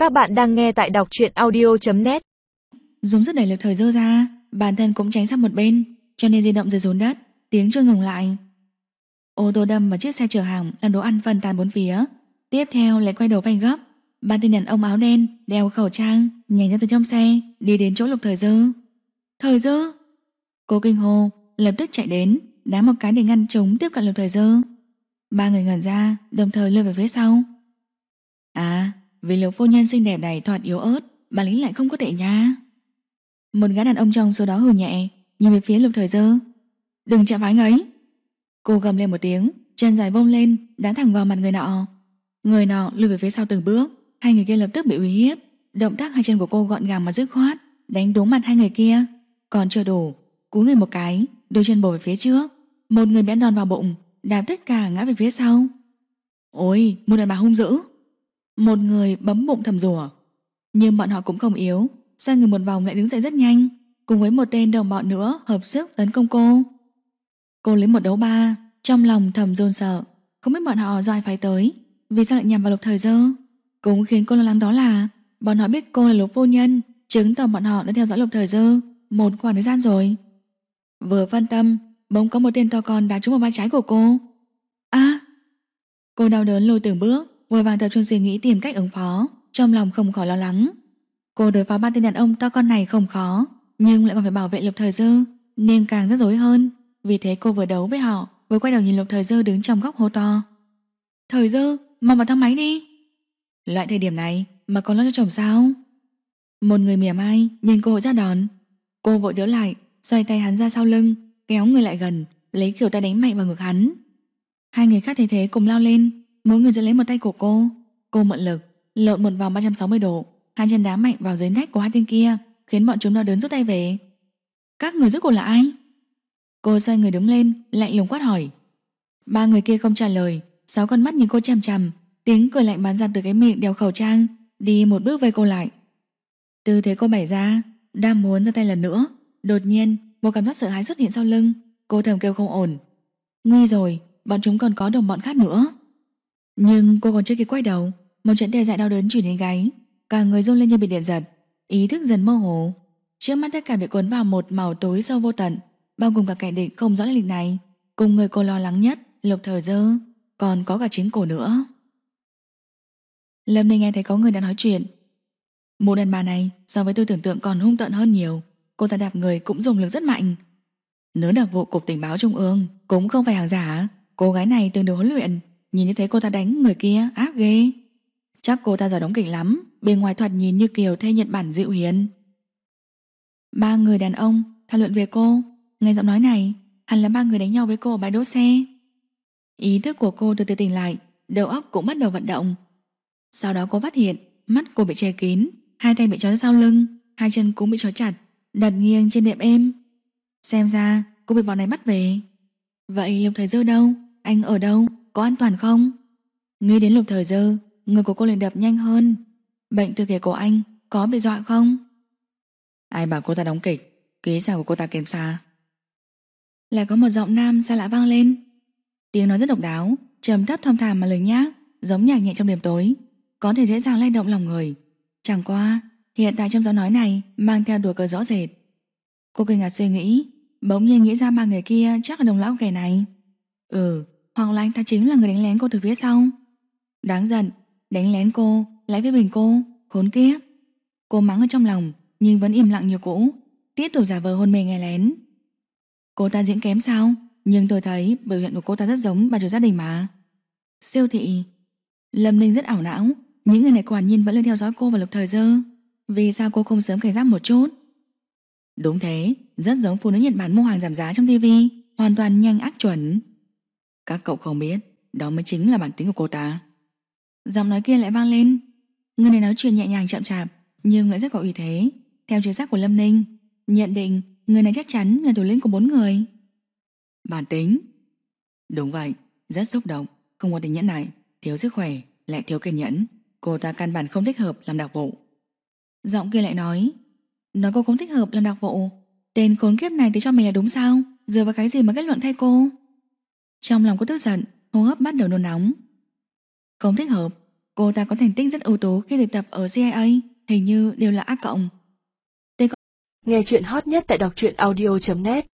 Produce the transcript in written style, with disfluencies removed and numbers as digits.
Các bạn đang nghe tại đọc truyện audio.net. Dùng rất đẩy lực thời dơ ra, bản thân cũng tránh sang một bên, cho nên di động rơi xuống đất, tiếng chưa ngừng lại. Ô tô đâm vào chiếc xe chở hàng làm đồ ăn phân tán bốn phía. Tiếp theo lại quay đầu phanh gấp. Ba tên đàn ông áo đen đeo khẩu trang nhảy ra từ trong xe, đi đến chỗ Lục Thời Dơ. Thời Dơ! Cô kinh hô, lập tức chạy đến, đá một cái để ngăn chúng tiếp cận Lục Thời Dơ. Ba người ngẩn ra, đồng thời lùi về phía sau. À, vì Lục phu nhân xinh đẹp này thoạt yếu ớt, bản lĩnh lại không có tệ nha. Một gã đàn ông trong số đó hừ nhẹ, nhìn về phía Lục Thời Dơ. Đừng chạm vào anh ấy! Cô gầm lên một tiếng, chân dài vung lên, đá thẳng vào mặt người nọ. Người nọ lùi về phía sau từng bước, hai người kia lập tức bị uy hiếp. Động tác hai chân của cô gọn gàng mà dứt khoát, đánh đúng mặt hai người kia. Còn chưa đủ, cúi người một cái, đôi chân bổ về phía trước. Một người bị đòn vào bụng, đạp tất cả ngã về phía sau. Ôi, một đàn bà hung dữ! Một người bấm bụng thầm rủa. Nhưng bọn họ cũng không yếu, xoay người một vòng lại đứng dậy rất nhanh, cùng với một tên đồng bọn nữa hợp sức tấn công cô. Cô lấy một đấu ba, trong lòng thầm run sợ, không biết bọn họ do ai phái tới, vì sao lại nhằm vào Lục Thời Dơ. Cũng khiến cô lo lắng đó là bọn họ biết cô là Lục phu nhân, chứng tỏ bọn họ đã theo dõi Lục Thời Dơ một khoảng thời gian rồi. Vừa phân tâm, bỗng có một tên to con đá trúng vào vai trái của cô. Cô đau đớn lùi từng bước, vội vàng tập trung suy nghĩ tìm cách ứng phó, trong lòng không khỏi lo lắng. Cô đối phó ba tên đàn ông to con này không khó, nhưng lại còn phải bảo vệ Lục Thời Dơ, nên càng rắc rối hơn. Vì thế cô vừa đấu với họ, vừa quay đầu nhìn Lục Thời Dơ đứng trong góc hô to. Thời Dơ, mau vào thang máy đi! Loại thời điểm này mà còn lo cho chồng sao? Một người mỉa mai nhìn cô ra đòn. Cô vội đỡ lại, xoay tay hắn ra sau lưng, kéo người lại gần, lấy kiểu tay đánh mạnh vào ngực hắn. Hai người khác thấy thế cùng lao lên, mỗi người giật lấy một tay của cô. Cô mượn lực, lộn một vòng 360 độ, hai chân đá mạnh vào dưới nách của hai tên kia, khiến bọn chúng đau đớn rút tay về. Các người rốt cuộc là ai? Cô xoay người đứng lên, lạnh lùng quát hỏi. Ba người kia không trả lời, 6 con mắt nhìn cô chằm chằm, tiếng cười lạnh bắn ra từ cái miệng đeo khẩu trang, đi một bước vây cô lại. Tư thế cô bày ra, đang muốn ra tay lần nữa, đột nhiên một cảm giác sợ hãi xuất hiện sau lưng. Cô thầm kêu không ổn. Nguy rồi, bọn chúng còn có đồng bọn khác nữa. Nhưng cô còn chưa kịp quay đầu, một trận tê dại đau đớn truyền đến gáy, cả người run lên như bị điện giật, ý thức dần mơ hồ. Trước mắt tất cả bị cuốn vào một màu tối sâu vô tận, bao gồm cả kẻ địch không rõ lai lịch này, cùng người cô lo lắng nhất, Lục Thời Dơ, còn có cả chính cô nữa. Lâm Ninh nghe thấy có người đã nói chuyện. Mụ đàn bà này so với tôi tưởng tượng còn hung tợn hơn nhiều. Cô ta đạp người cũng dùng lực rất mạnh. Nữ đặc vụ cục tình báo trung ương cũng không phải hàng giả. Cô gái này từng được huấn luyện, nhìn như thế cô ta đánh người kia ác ghê. Chắc cô ta giỏi đóng kịch lắm, bề ngoài thoạt nhìn như kiều thê Nhật Bản dịu hiền. Ba người đàn ông thảo luận về cô. Nghe giọng nói này, hẳn là ba người đánh nhau với cô ở bãi đỗ xe. Ý thức của cô từ từ tỉnh lại, đầu óc cũng bắt đầu vận động. Sau đó cô phát hiện mắt cô bị che kín, hai tay bị trói sau lưng, hai chân cũng bị trói chặt, đặt nghiêng trên đệm êm. Xem ra cô bị bọn này bắt về. Vậy Lục Thời Dơ đâu? Anh ở đâu? Có an toàn không? Nghĩ đến Lục Thời Dơ, người của cô liền đập nhanh hơn. Bệnh từ kể của anh có bị dọa không? Ai bảo cô ta đóng kịch? Ký giả của cô ta kém xa. Lại có một giọng nam xa lạ vang lên. Tiếng nói rất độc đáo, trầm thấp thong thả mà lời nhác, giống nhạc nhẹ trong đêm tối, có thể dễ dàng lay động lòng người. Chẳng qua hiện tại trong giọng nói này mang theo đùa cợt rõ rệt. Cô kinh ngạc suy nghĩ, bỗng nhiên nghĩ ra ba người kia chắc là đồng lão kẻ này. Hoặc là anh ta chính là người đánh lén cô từ phía sau. Đáng giận, đánh lén cô lại với bình cô, khốn kiếp. Cô mắng ở trong lòng nhưng vẫn im lặng như cũ, tiếp tục giả vờ hôn mê nghe lén. Cô ta diễn kém sao? Nhưng tôi thấy biểu hiện của cô ta rất giống bà chủ gia đình mà. Siêu thị. Lâm Ninh rất ảo não, những người này quả nhiên vẫn luôn theo dõi cô và Lục Thời Dơ. Vì sao cô không sớm cảnh giác một chút? Đúng thế, rất giống phụ nữ Nhật Bản mua hàng giảm giá trong tivi, hoàn toàn nhanh ác chuẩn. Các cậu không biết, đó mới chính là bản tính của cô ta. Giọng nói kia lại vang lên. Người này nói chuyện nhẹ nhàng chậm chạp, nhưng lại rất có uy thế. Theo trực giác của Lâm Ninh, nhận định người này chắc chắn là thủ lĩnh của 4 người. Bản tính. Đúng vậy, rất xúc động, không có tính nhẫn nại, thiếu sức khỏe, lại thiếu kiên nhẫn. Cô ta căn bản không thích hợp làm đặc vụ. Giọng kia lại nói cô không thích hợp làm đặc vụ. Tên khốn kiếp này thì cho mình là đúng sao? Dựa vào cái gì mà kết luận thay cô? Trong lòng cô tức giận, hô hấp bắt đầu nôn nóng. Không thích hợp? Cô ta có thành tích rất ưu tú khi thực tập ở CIA, hình như đều là A cộng. Nghe chuyện hot nhất tại đọc truyện audio.net